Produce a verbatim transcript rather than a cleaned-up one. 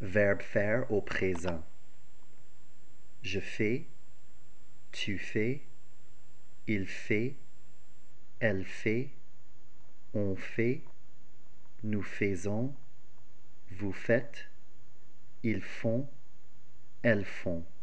Verbe faire au présent. Je fais, tu fais, il fait, elle fait, on fait, nous faisons, vous faites, ils font, elles font.